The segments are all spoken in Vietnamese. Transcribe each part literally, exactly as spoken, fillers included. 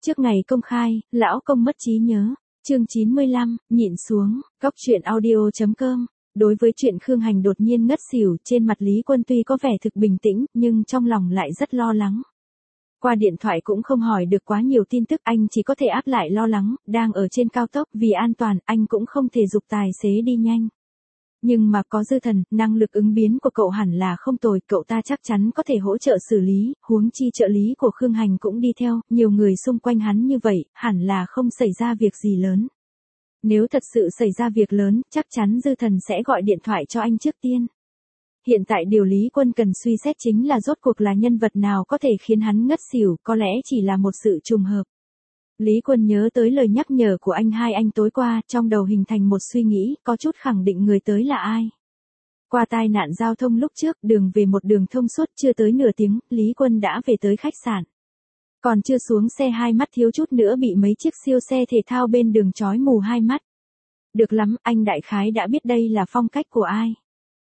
Trước ngày công khai, lão công mất trí nhớ. Chương chín mươi lăm, nhịn xuống, góc truyện audio chấm com. Đối với chuyện Khương Hành đột nhiên ngất xỉu, trên mặt Lý Quân tuy có vẻ thực bình tĩnh, nhưng trong lòng lại rất lo lắng. Qua điện thoại cũng không hỏi được quá nhiều tin tức, anh chỉ có thể áp lại lo lắng, đang ở trên cao tốc, vì an toàn, anh cũng không thể giục tài xế đi nhanh. Nhưng mà có Dư Thần, năng lực ứng biến của cậu hẳn là không tồi, cậu ta chắc chắn có thể hỗ trợ xử lý, huống chi trợ lý của Khương Hành cũng đi theo, nhiều người xung quanh hắn như vậy, hẳn là không xảy ra việc gì lớn. Nếu thật sự xảy ra việc lớn, chắc chắn Dư Thần sẽ gọi điện thoại cho anh trước tiên. Hiện tại điều Lý Quân cần suy xét chính là rốt cuộc là nhân vật nào có thể khiến hắn ngất xỉu, có lẽ chỉ là một sự trùng hợp. Lý Quân nhớ tới lời nhắc nhở của anh hai anh tối qua, trong đầu hình thành một suy nghĩ, có chút khẳng định người tới là ai. Qua tai nạn giao thông lúc trước, đường về một đường thông suốt, chưa tới nửa tiếng, Lý Quân đã về tới khách sạn. Còn chưa xuống xe hai mắt thiếu chút nữa bị mấy chiếc siêu xe thể thao bên đường chói mù hai mắt. Được lắm, anh đại khái đã biết đây là phong cách của ai.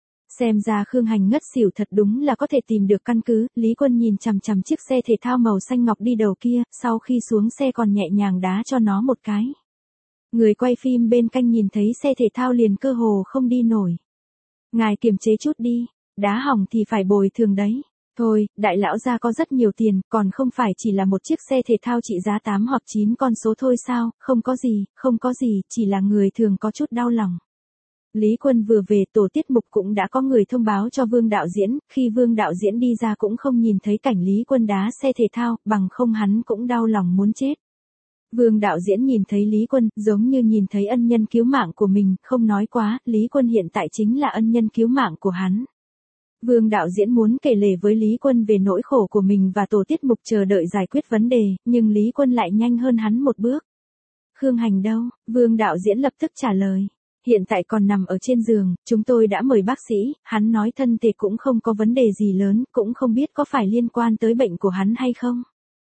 Xem ra Khương Hành ngất xỉu thật đúng là có thể tìm được căn cứ, Lý Quân nhìn chằm chằm chiếc xe thể thao màu xanh ngọc đi đầu kia, sau khi xuống xe còn nhẹ nhàng đá cho nó một cái. Người quay phim bên cạnh nhìn thấy xe thể thao liền cơ hồ không đi nổi. Ngài kiềm chế chút đi, đá hỏng thì phải bồi thường đấy. Thôi, đại lão gia có rất nhiều tiền, còn không phải chỉ là một chiếc xe thể thao trị giá tám hoặc chín con số thôi sao, không có gì, không có gì, chỉ là người thường có chút đau lòng. Lý Quân vừa về, tổ tiết mục cũng đã có người thông báo cho Vương đạo diễn, khi Vương đạo diễn đi ra cũng không nhìn thấy cảnh Lý Quân đá xe thể thao, bằng không hắn cũng đau lòng muốn chết. Vương đạo diễn nhìn thấy Lý Quân, giống như nhìn thấy ân nhân cứu mạng của mình, không nói quá, Lý Quân hiện tại chính là ân nhân cứu mạng của hắn. Vương đạo diễn muốn kể lể với Lý Quân về nỗi khổ của mình và tổ tiết mục chờ đợi giải quyết vấn đề, nhưng Lý Quân lại nhanh hơn hắn một bước. Khương Hành đâu? Vương đạo diễn lập tức trả lời. Hiện tại còn nằm ở trên giường, chúng tôi đã mời bác sĩ, hắn nói thân thể cũng không có vấn đề gì lớn, cũng không biết có phải liên quan tới bệnh của hắn hay không.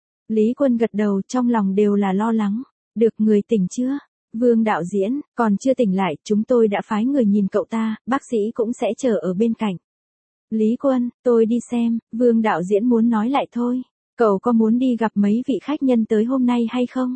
Lý Quân gật đầu, trong lòng đều là lo lắng. Được, người tỉnh chưa? Vương đạo diễn, còn chưa tỉnh lại, chúng tôi đã phái người nhìn cậu ta, bác sĩ cũng sẽ chờ ở bên cạnh. Lý Quân, tôi đi xem, Vương đạo diễn muốn nói lại thôi. Cậu có muốn đi gặp mấy vị khách nhân tới hôm nay hay không?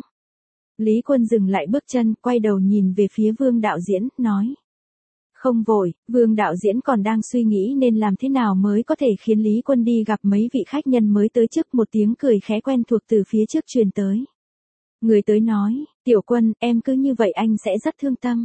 Lý Quân dừng lại bước chân, quay đầu nhìn về phía Vương đạo diễn, nói. Không vội, Vương đạo diễn còn đang suy nghĩ nên làm thế nào mới có thể khiến Lý Quân đi gặp mấy vị khách nhân mới tới, trước một tiếng cười khẽ quen thuộc từ phía trước truyền tới. Người tới nói, Tiểu Quân, em cứ như vậy anh sẽ rất thương tâm.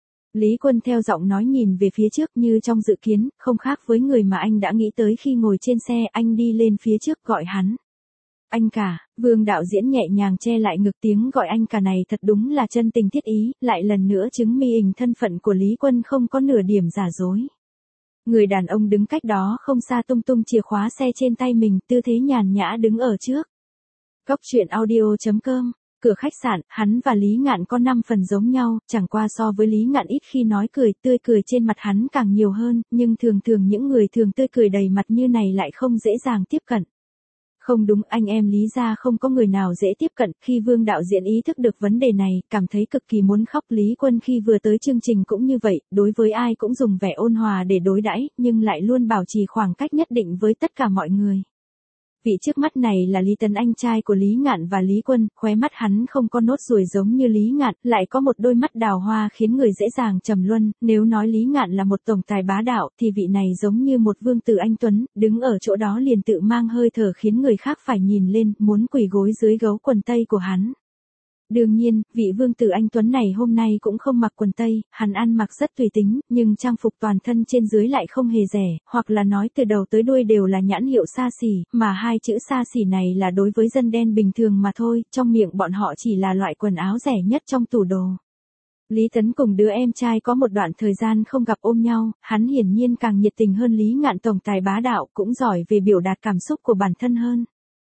Lý Quân theo giọng nói nhìn về phía trước như trong dự kiến, không khác với người mà anh đã nghĩ tới khi ngồi trên xe, anh đi lên phía trước gọi hắn. Anh cả, Vương đạo diễn nhẹ nhàng che lại ngực, tiếng gọi anh cả này thật đúng là chân tình thiết ý, lại lần nữa chứng minh hình thân phận của Lý Quân không có nửa điểm giả dối. Người đàn ông đứng cách đó không xa tung tung chìa khóa xe trên tay mình, tư thế nhàn nhã đứng ở trước. Góc truyện audio chấm com. Cửa khách sạn, hắn và Lý Ngạn có năm phần giống nhau, chẳng qua so với Lý Ngạn ít khi nói cười, tươi cười trên mặt hắn càng nhiều hơn, nhưng thường thường những người thường tươi cười đầy mặt như này lại không dễ dàng tiếp cận. Không đúng, anh em Lý gia không có người nào dễ tiếp cận, khi Vương đạo diễn ý thức được vấn đề này, cảm thấy cực kỳ muốn khóc. Lý Quân khi vừa tới chương trình cũng như vậy, đối với ai cũng dùng vẻ ôn hòa để đối đãi, nhưng lại luôn bảo trì khoảng cách nhất định với tất cả mọi người. Vị trước mắt này là Lý Tấn, anh trai của Lý Ngạn và Lý Quân, khóe mắt hắn không có nốt ruồi giống như Lý Ngạn, lại có một đôi mắt đào hoa khiến người dễ dàng trầm luân. Nếu nói Lý Ngạn là một tổng tài bá đạo, thì vị này giống như một vương tử anh tuấn, đứng ở chỗ đó liền tự mang hơi thở khiến người khác phải nhìn lên, muốn quỳ gối dưới gấu quần tây của hắn. Đương nhiên, vị vương tử anh tuấn này hôm nay cũng không mặc quần tây, hắn ăn mặc rất tùy tính, nhưng trang phục toàn thân trên dưới lại không hề rẻ, hoặc là nói từ đầu tới đuôi đều là nhãn hiệu xa xỉ, mà hai chữ xa xỉ này là đối với dân đen bình thường mà thôi, trong miệng bọn họ chỉ là loại quần áo rẻ nhất trong tủ đồ. Lý Tấn cùng đứa em trai có một đoạn thời gian không gặp ôm nhau, hắn hiển nhiên càng nhiệt tình hơn Lý Ngạn, tổng tài bá đạo, cũng giỏi về biểu đạt cảm xúc của bản thân hơn.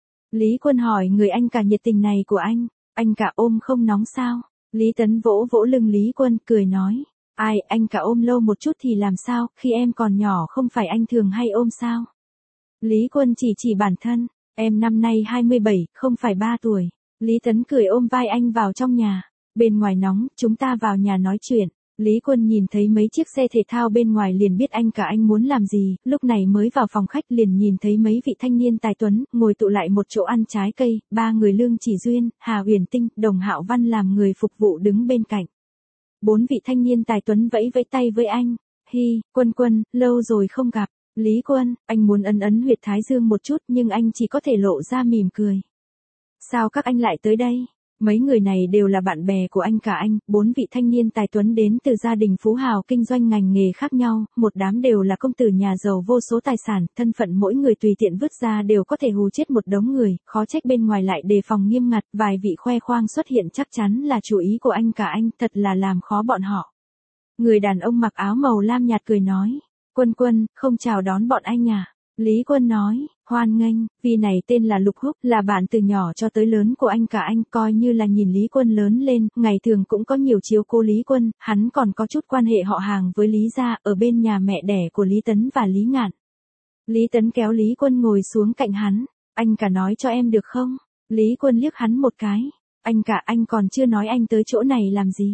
Lý Quân hỏi người anh cả nhiệt tình này của anh. Anh cả ôm không nóng sao? Lý Tấn vỗ vỗ lưng Lý Quân, cười nói. Ai, anh cả ôm lâu một chút thì làm sao, khi em còn nhỏ không phải anh thường hay ôm sao? Lý Quân chỉ chỉ bản thân, em năm nay hai mươi bảy, không phải ba tuổi. Lý Tấn cười ôm vai anh vào trong nhà. Bên ngoài nóng, chúng ta vào nhà nói chuyện. Lý Quân nhìn thấy mấy chiếc xe thể thao bên ngoài liền biết anh cả anh muốn làm gì, lúc này mới vào phòng khách liền nhìn thấy mấy vị thanh niên tài tuấn, ngồi tụ lại một chỗ ăn trái cây, ba người Lương Chỉ Duyên, Hà Huyền Tinh, Đồng Hạo Văn làm người phục vụ đứng bên cạnh. Bốn vị thanh niên tài tuấn vẫy vẫy tay với anh, hi, Quân Quân, lâu rồi không gặp, Lý Quân, anh muốn ấn ấn huyệt thái dương một chút nhưng anh chỉ có thể lộ ra mỉm cười. Sao các anh lại tới đây? Mấy người này đều là bạn bè của anh cả anh, bốn vị thanh niên tài tuấn đến từ gia đình phú hào kinh doanh ngành nghề khác nhau, một đám đều là công tử nhà giàu vô số tài sản, thân phận mỗi người tùy tiện vứt ra đều có thể hù chết một đống người, khó trách bên ngoài lại đề phòng nghiêm ngặt, vài vị khoe khoang xuất hiện chắc chắn là chủ ý của anh cả anh, thật là làm khó bọn họ. Người đàn ông mặc áo màu lam nhạt cười nói, Quân Quân, không chào đón bọn anh à? Lý Quân nói, hoan nghênh, vì này tên là Lục Húc, là bạn từ nhỏ cho tới lớn của anh cả anh, coi như là nhìn Lý Quân lớn lên, ngày thường cũng có nhiều chiếu cố Lý Quân, hắn còn có chút quan hệ họ hàng với Lý gia, ở bên nhà mẹ đẻ của Lý Tấn và Lý Ngạn. Lý Tấn kéo Lý Quân ngồi xuống cạnh hắn, anh cả nói cho em được không? Lý Quân liếc hắn một cái, anh cả anh còn chưa nói anh tới chỗ này làm gì?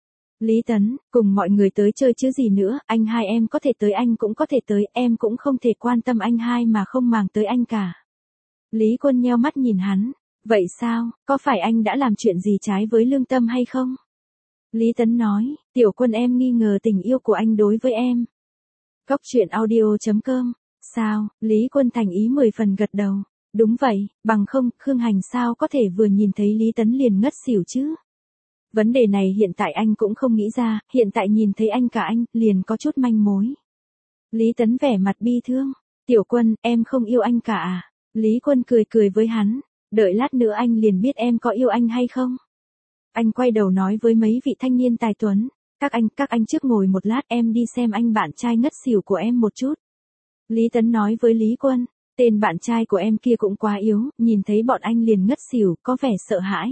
Lý Tấn, cùng mọi người tới chơi chứ gì nữa, anh hai em có thể tới anh cũng có thể tới, em cũng không thể quan tâm anh hai mà không màng tới anh cả. Lý Quân nheo mắt nhìn hắn, vậy sao, có phải anh đã làm chuyện gì trái với lương tâm hay không? Lý Tấn nói, Tiểu Quân em nghi ngờ tình yêu của anh đối với em. Cóc truyện audio chấm com, sao, Lý Quân thành ý mười phần gật đầu, đúng vậy, bằng không, Khương Hành sao có thể vừa nhìn thấy Lý Tấn liền ngất xỉu chứ? Vấn đề này hiện tại anh cũng không nghĩ ra, hiện tại nhìn thấy anh cả anh, liền có chút manh mối. Lý Tấn vẻ mặt bi thương, Tiểu Quân, em không yêu anh cả à? Lý Quân cười cười với hắn, đợi lát nữa anh liền biết em có yêu anh hay không. Anh quay đầu nói với mấy vị thanh niên tài tuấn, các anh, các anh trước ngồi một lát em đi xem anh bạn trai ngất xỉu của em một chút. Lý Tấn nói với Lý Quân, tên bạn trai của em kia cũng quá yếu, nhìn thấy bọn anh liền ngất xỉu, có vẻ sợ hãi.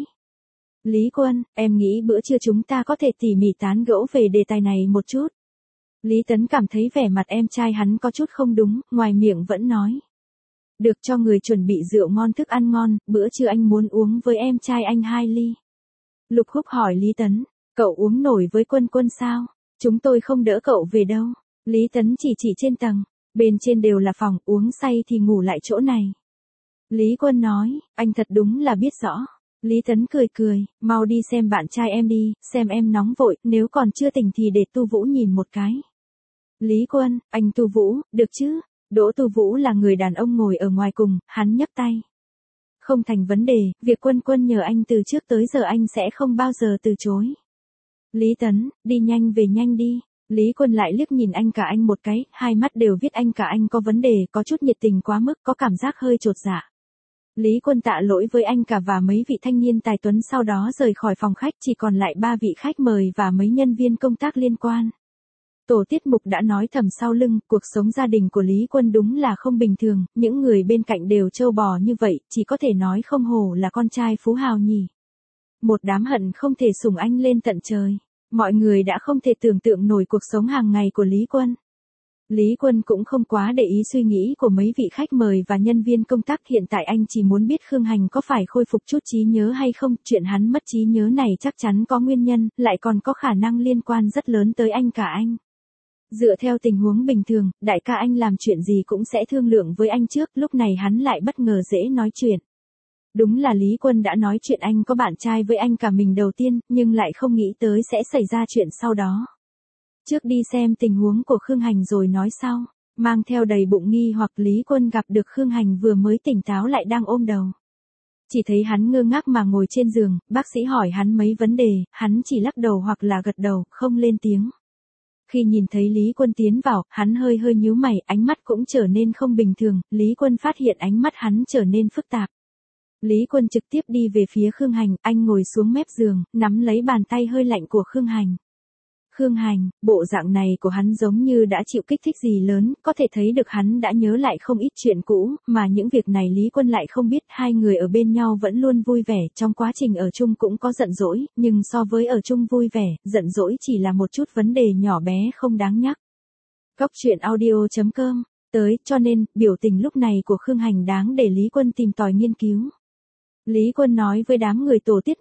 Lý Quân, em nghĩ bữa trưa chúng ta có thể tỉ mỉ tán gẫu về đề tài này một chút. Lý Tấn cảm thấy vẻ mặt em trai hắn có chút không đúng, ngoài miệng vẫn nói. Được cho người chuẩn bị rượu ngon thức ăn ngon, bữa trưa anh muốn uống với em trai anh hai ly. Lục Húc hỏi Lý Tấn, cậu uống nổi với Quân Quân sao? Chúng tôi không đỡ cậu về đâu. Lý Tấn chỉ chỉ trên tầng, bên trên đều là phòng, uống say thì ngủ lại chỗ này. Lý Quân nói, anh thật đúng là biết rõ. Lý Tấn cười cười, mau đi xem bạn trai em đi, xem em nóng vội, nếu còn chưa tỉnh thì để Tu Vũ nhìn một cái. Lý Quân, anh Tu Vũ, được chứ? Đỗ Tu Vũ là người đàn ông ngồi ở ngoài cùng, hắn nhấc tay. Không thành vấn đề, việc Quân Quân nhờ anh từ trước tới giờ anh sẽ không bao giờ từ chối. Lý Tấn, đi nhanh về nhanh đi. Lý Quân lại liếc nhìn anh cả anh một cái, hai mắt đều viết anh cả anh có vấn đề, có chút nhiệt tình quá mức, có cảm giác hơi chột dạ. Lý Quân tạ lỗi với anh cả và mấy vị thanh niên tài tuấn sau đó rời khỏi phòng khách, chỉ còn lại ba vị khách mời và mấy nhân viên công tác liên quan. Tổ tiết mục đã nói thầm sau lưng, cuộc sống gia đình của Lý Quân đúng là không bình thường, những người bên cạnh đều trâu bò như vậy, chỉ có thể nói không hổ là con trai phú hào nhỉ. Một đám hận không thể sủng anh lên tận trời. Mọi người đã không thể tưởng tượng nổi cuộc sống hàng ngày của Lý Quân. Lý Quân cũng không quá để ý suy nghĩ của mấy vị khách mời và nhân viên công tác, hiện tại anh chỉ muốn biết Khương Hành có phải khôi phục chút trí nhớ hay không, chuyện hắn mất trí nhớ này chắc chắn có nguyên nhân, lại còn có khả năng liên quan rất lớn tới anh cả anh. Dựa theo tình huống bình thường, đại ca anh làm chuyện gì cũng sẽ thương lượng với anh trước, lúc này hắn lại bất ngờ dễ nói chuyện. Đúng là Lý Quân đã nói chuyện anh có bạn trai với anh cả mình đầu tiên, nhưng lại không nghĩ tới sẽ xảy ra chuyện sau đó. Trước đi xem tình huống của Khương Hành rồi nói sau. Mang theo đầy bụng nghi hoặc Lý Quân gặp được Khương Hành vừa mới tỉnh táo lại đang ôm đầu. Chỉ thấy hắn ngơ ngác mà ngồi trên giường, bác sĩ hỏi hắn mấy vấn đề, hắn chỉ lắc đầu hoặc là gật đầu, không lên tiếng. Khi nhìn thấy Lý Quân tiến vào, hắn hơi hơi nhíu mày, ánh mắt cũng trở nên không bình thường, Lý Quân phát hiện ánh mắt hắn trở nên phức tạp. Lý Quân trực tiếp đi về phía Khương Hành, anh ngồi xuống mép giường, nắm lấy bàn tay hơi lạnh của Khương Hành. Khương Hành, bộ dạng này của hắn giống như đã chịu kích thích gì lớn, có thể thấy được hắn đã nhớ lại không ít chuyện cũ, mà những việc này Lý Quân lại không biết, hai người ở bên nhau vẫn luôn vui vẻ, trong quá trình ở chung cũng có giận dỗi, nhưng so với ở chung vui vẻ, giận dỗi chỉ là một chút vấn đề nhỏ bé không đáng nhắc. Cóc truyện audio chấm com, tới, cho nên, biểu tình lúc này của Khương Hành đáng để Lý Quân tìm tòi nghiên cứu. Lý Quân nói với đám người tổ tiết mục,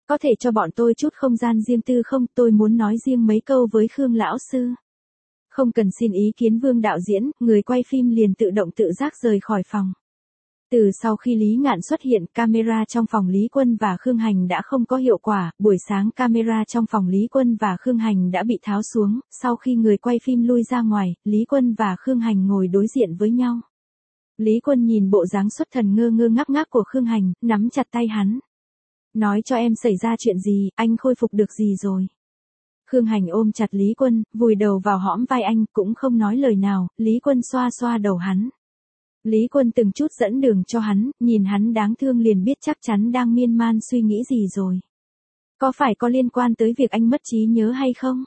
Có thể cho bọn tôi chút không gian riêng tư không, tôi muốn nói riêng mấy câu với Khương lão sư. Không cần xin ý kiến Vương đạo diễn, người quay phim liền tự động tự giác rời khỏi phòng. Từ sau khi Lý Ngạn xuất hiện, camera trong phòng Lý Quân và Khương Hành đã không có hiệu quả, buổi sáng camera trong phòng Lý Quân và Khương Hành đã bị tháo xuống, sau khi người quay phim lui ra ngoài, Lý Quân và Khương Hành ngồi đối diện với nhau. Lý Quân nhìn bộ dáng xuất thần ngơ ngơ ngác ngác của Khương Hành, nắm chặt tay hắn. Nói cho em xảy ra chuyện gì, anh khôi phục được gì rồi? Khương Hành ôm chặt Lý Quân, vùi đầu vào hõm vai anh, cũng không nói lời nào, Lý Quân xoa xoa đầu hắn. Lý Quân từng chút dẫn đường cho hắn, nhìn hắn đáng thương liền biết chắc chắn đang miên man suy nghĩ gì rồi. Có phải có liên quan tới việc anh mất trí nhớ hay không?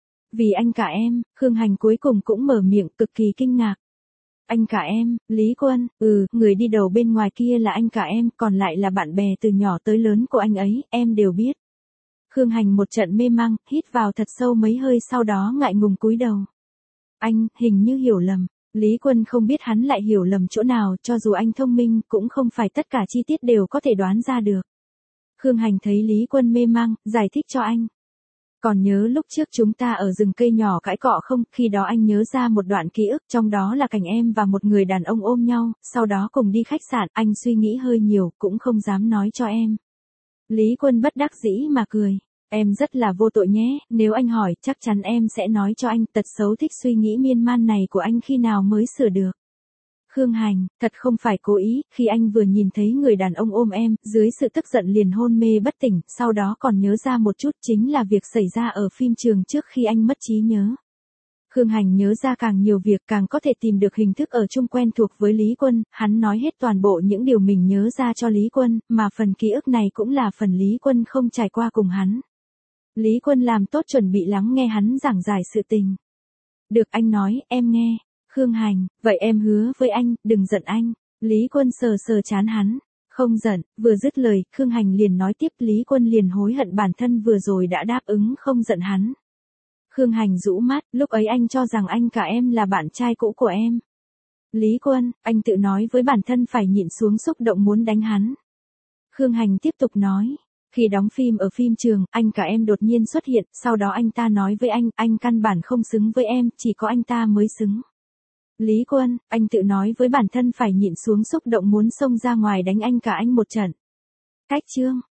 Vì anh cả em, Khương Hành cuối cùng cũng mở miệng cực kỳ kinh ngạc. Anh cả em, Lý Quân, ừ, người đi đầu bên ngoài kia là anh cả em, còn lại là bạn bè từ nhỏ tới lớn của anh ấy, em đều biết. Khương Hành một trận mê mang, hít vào thật sâu mấy hơi sau đó ngại ngùng cúi đầu. Anh, hình như hiểu lầm. Lý Quân không biết hắn lại hiểu lầm chỗ nào, cho dù anh thông minh, cũng không phải tất cả chi tiết đều có thể đoán ra được. Khương Hành thấy Lý Quân mê mang, giải thích cho anh. Còn nhớ lúc trước chúng ta ở rừng cây nhỏ cãi cọ không, khi đó anh nhớ ra một đoạn ký ức, trong đó là cảnh em và một người đàn ông ôm nhau, sau đó cùng đi khách sạn, anh suy nghĩ hơi nhiều, cũng không dám nói cho em. Lý Quân bất đắc dĩ mà cười. Em rất là vô tội nhé, nếu anh hỏi, chắc chắn em sẽ nói cho anh, tật xấu thích suy nghĩ miên man này của anh khi nào mới sửa được. Khương Hành, thật không phải cố ý, khi anh vừa nhìn thấy người đàn ông ôm em, dưới sự tức giận liền hôn mê bất tỉnh, sau đó còn nhớ ra một chút chính là việc xảy ra ở phim trường trước khi anh mất trí nhớ. Khương Hành nhớ ra càng nhiều việc càng có thể tìm được hình thức ở chung quen thuộc với Lý Quân, hắn nói hết toàn bộ những điều mình nhớ ra cho Lý Quân, mà phần ký ức này cũng là phần Lý Quân không trải qua cùng hắn. Lý Quân làm tốt chuẩn bị lắng nghe hắn giảng giải sự tình. Được, anh nói, em nghe. Khương Hành, vậy em hứa với anh, đừng giận anh. Lý Quân sờ sờ chán hắn. Không giận, vừa dứt lời, Khương Hành liền nói tiếp, Lý Quân liền hối hận bản thân vừa rồi đã đáp ứng không giận hắn. Khương Hành rũ mắt, lúc ấy anh cho rằng anh cả em là bạn trai cũ của em. Lý Quân, anh tự nói với bản thân phải nhịn xuống xúc động muốn đánh hắn. Khương Hành tiếp tục nói. Khi đóng phim ở phim trường, anh cả em đột nhiên xuất hiện, sau đó anh ta nói với anh, anh căn bản không xứng với em, chỉ có anh ta mới xứng. Lý Quân, anh tự nói với bản thân phải nhịn xuống xúc động muốn xông ra ngoài đánh anh cả anh một trận. Cách chương.